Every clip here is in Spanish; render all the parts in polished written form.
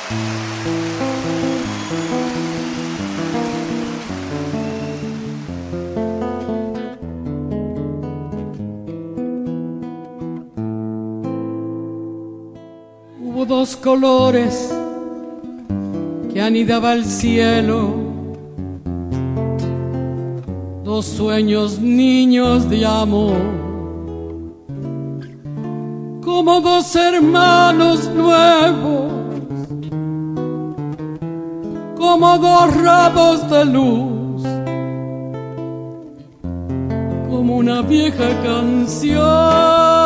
Hubo dos colores que anidaba el cielo, dos sueños niños de amor, como dos hermanos nuevos, como dos rayos de luz, como una vieja canción.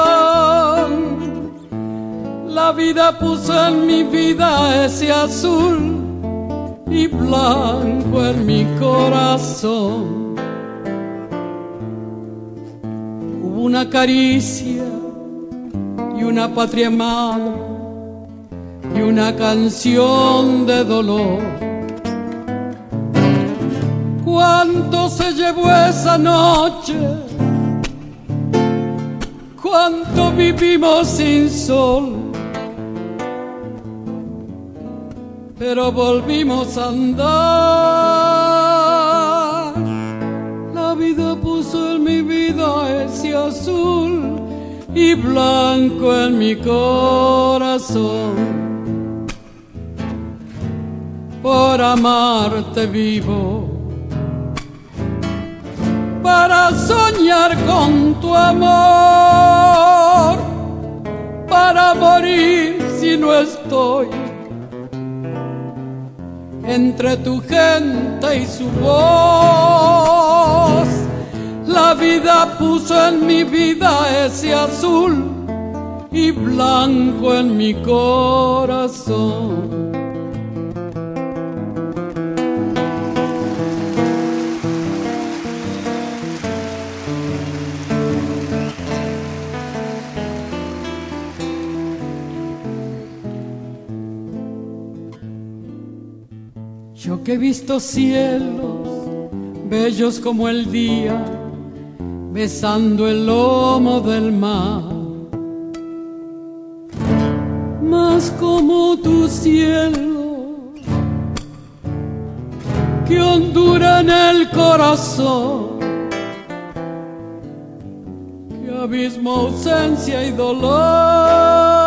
La vida puso en mi vida ese azul y blanco en mi corazón. Hubo una caricia y una patria amada y una canción de dolor. ¿Cuánto se llevó esa noche? ¿Cuánto vivimos sin sol? Pero volvimos a andar. La vida puso en mi vida ese azul y blanco en mi corazón. Por amarte vivo, para soñar con tu amor, para morir si no estoy entre tu gente y su voz. La vida puso en mi vida ese azul y blanco en mi corazón. Yo que he visto cielos bellos como el día, besando el lomo del mar, mas como tu cielo que hondura en el corazón, que abismo, ausencia y dolor.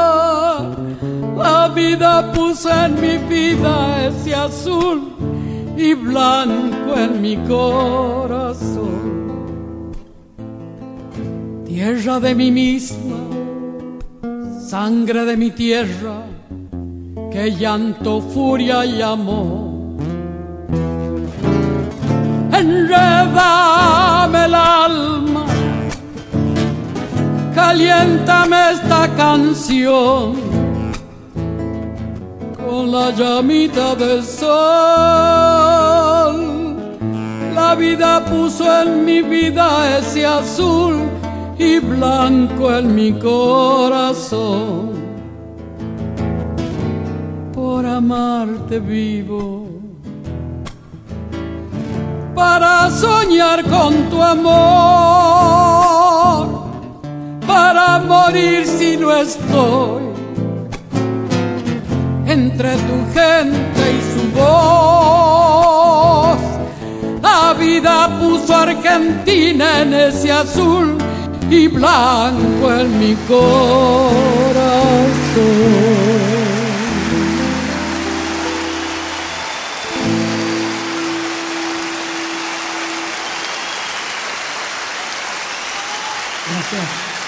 La vida puso en mi vida ese azul y blanco en mi corazón. Tierra de mí misma, sangre de mi tierra, que llanto, furia y amor. Enrédame el alma, caliéntame esta canción con la llamita del sol. La vida puso en mi vida ese azul y blanco en mi corazón. Por amarte vivo, para soñar con tu amor, para morir si no estoy entre tu gente y su voz. La vida puso Argentina en ese azul y blanco en mi corazón. Gracias.